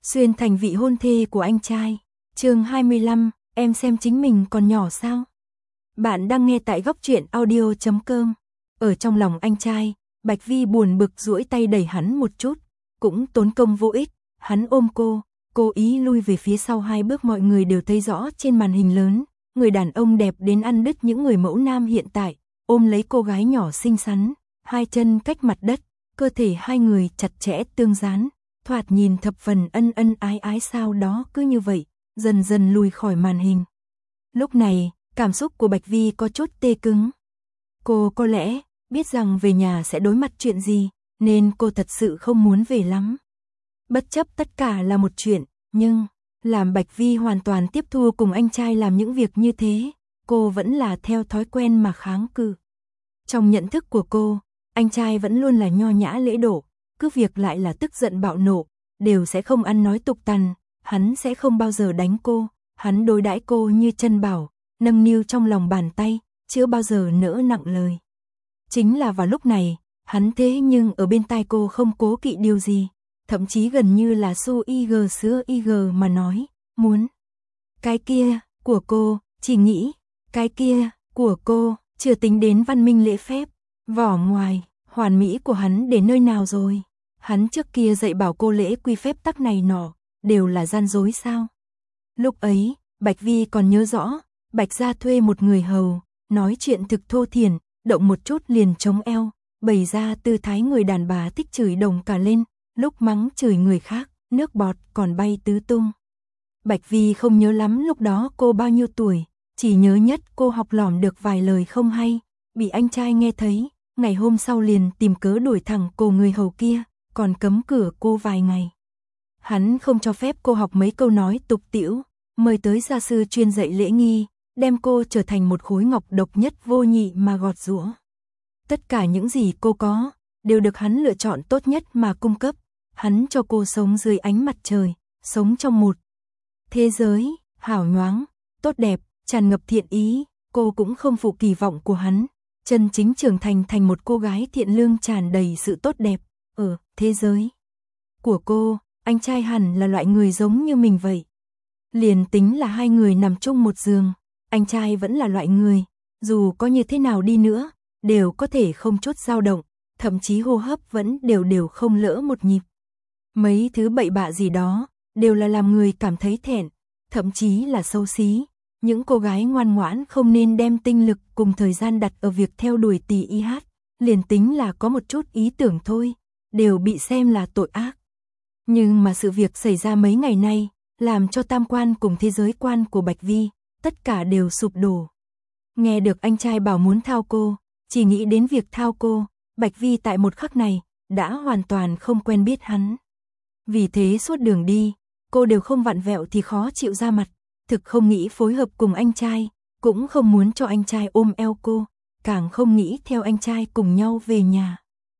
Xuyên thành vị hôn thê của anh trai. Chương 25, em xem chính mình còn nhỏ sao? Bạn đang nghe tại góc truyện audio.com. Ở trong lòng anh trai, Bạch Vi buồn bực duỗi tay đẩy hắn một chút, cũng tốn công vô ích, hắn ôm cô, cố ý lui về phía sau 2 bước, mọi người đều thấy rõ trên màn hình lớn, người đàn ông đẹp đến ăn đứt những người mẫu nam hiện tại, ôm lấy cô gái nhỏ xinh xắn, 2 chân cách mặt đất, cơ thể hai người chặt chẽ tương dán, thoạt nhìn thập phần ân ân ái ái, sau đó cứ như vậy, dần dần lùi khỏi màn hình. Lúc này, cảm xúc của Bạch Vi có chút tê cứng. Cô có lẽ biết rằng về nhà sẽ đối mặt chuyện gì, nên cô thật sự không muốn về lắm. Bất chấp tất cả là một chuyện, nhưng làm Bạch Vi hoàn toàn tiếp thu cùng anh trai làm những việc như thế, cô vẫn là theo thói quen mà kháng cự. Trong nhận thức của cô, anh trai vẫn luôn là nho nhã lễ độ, cứ việc lại là tức giận bạo nộ, đều sẽ không ăn nói tục tằn, hắn sẽ không bao giờ đánh cô, hắn đối đãi cô như chân bảo, nâng niu trong lòng bàn tay, chưa bao giờ nỡ nặng lời. Chính là vào lúc này, hắn thế nhưng ở bên tai cô không cố kỵ điều gì, thậm chí gần như là xô IG sữa IG mà nói, muốn. Cái kia, của cô, chỉ nghĩ, cái kia, của cô, chưa tính đến văn minh lễ phép, vỏ ngoài, hoàn mỹ của hắn để nơi nào rồi? Hắn trước kia dạy bảo cô lễ quy phép tắc này nọ, đều là gian dối sao? Lúc ấy, Bạch Vi còn nhớ rõ, Bạch gia thuê một người hầu, nói chuyện thực thô thiển, động một chút liền chống eo, bày ra tư thái người đàn bà thích chửi đồng cả lên, lúc mắng chửi người khác, nước bọt còn bay tứ tung. Bạch Vi không nhớ lắm lúc đó cô bao nhiêu tuổi, chỉ nhớ nhất cô học lỏm được vài lời không hay, bị anh trai nghe thấy, ngày hôm sau liền tìm cớ đuổi thẳng cô người hầu kia, còn cấm cửa cô vài ngày. Hắn không cho phép cô học mấy câu nói tục tĩu, mời tới gia sư chuyên dạy lễ nghi, đem cô trở thành một khối ngọc độc nhất vô nhị mà gọt giũa. Tất cả những gì cô có, đều được hắn lựa chọn tốt nhất mà cung cấp, hắn cho cô sống dưới ánh mặt trời, sống trong một thế giới hào nhoáng, tốt đẹp, tràn ngập thiện ý, cô cũng không phụ kỳ vọng của hắn, chân chính trưởng thành thành một cô gái thiện lương tràn đầy sự tốt đẹp. Ở thế giới của cô, anh trai hẳn là loại người giống như mình vậy. Liền tính là hai người nằm chung một giường, anh trai vẫn là loại người, dù có như thế nào đi nữa, đều có thể không chút dao động, thậm chí hô hấp vẫn đều không lỡ một nhịp. Mấy thứ bậy bạ gì đó, đều là làm người cảm thấy thẹn, thậm chí là xấu xí. Những cô gái ngoan ngoãn không nên đem tinh lực cùng thời gian đặt ở việc theo đuổi tỳ y hát, liền tính là có một chút ý tưởng thôi, đều bị xem là tội ác. Nhưng mà sự việc xảy ra mấy ngày nay, làm cho tam quan cùng thế giới quan của Bạch Vi, tất cả đều sụp đổ. Nghe được anh trai bảo muốn thao cô, chỉ nghĩ đến việc thao cô, Bạch Vi tại một khắc này, đã hoàn toàn không quen biết hắn. Vì thế suốt đường đi, cô đều không vặn vẹo thì khó chịu ra mặt, thực không nghĩ phối hợp cùng anh trai, cũng không muốn cho anh trai ôm eo cô, càng không nghĩ theo anh trai cùng nhau về nhà.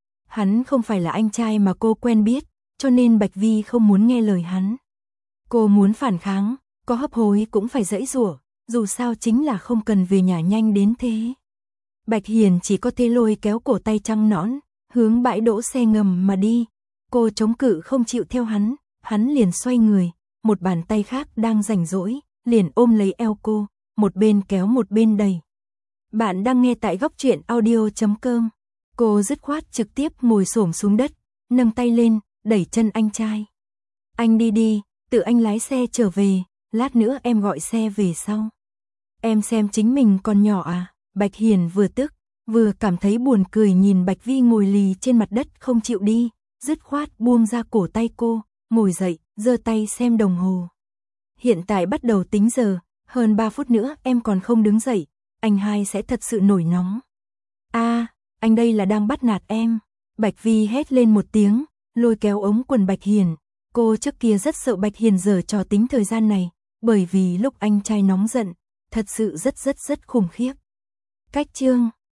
Hắn không phải là anh trai mà cô quen biết, cho nên Bạch Vi không muốn nghe lời hắn. Cô muốn phản kháng, có hấp hối cũng phải giãy giụa, dù sao chính là không cần về nhà nhanh đến thế. Bạch Hiền chỉ có thể lôi kéo cổ tay trắng nõn, hướng bãi đỗ xe ngầm mà đi. Cô chống cự không chịu theo hắn liền xoay người, một bàn tay khác đang rảnh rỗi, liền ôm lấy eo cô, một bên kéo một bên đẩy. Bạn đang nghe tại góc truyện audio.com. Cô dứt khoát trực tiếp ngồi xổm xuống đất, nâng tay lên, đẩy chân anh trai. Anh đi đi, tự anh lái xe trở về, lát nữa em gọi xe về sau. Em xem chính mình còn nhỏ à? Bạch Hiền vừa tức, vừa cảm thấy buồn cười nhìn Bạch Vi ngồi lì trên mặt đất không chịu đi, dứt khoát buông ra cổ tay cô, ngồi dậy, giơ tay xem đồng hồ. Hiện tại bắt đầu tính giờ, hơn 3 phút nữa em còn không đứng dậy, anh hai sẽ thật sự nổi nóng. Anh đây là đang bắt nạt em. Bạch Vi hét lên một tiếng, lôi kéo ống quần Bạch Hiền. Cô trước kia rất sợ Bạch Hiền giở trò tính thời gian này, bởi vì lúc anh trai nóng giận, thật sự rất khủng khiếp. Cách chương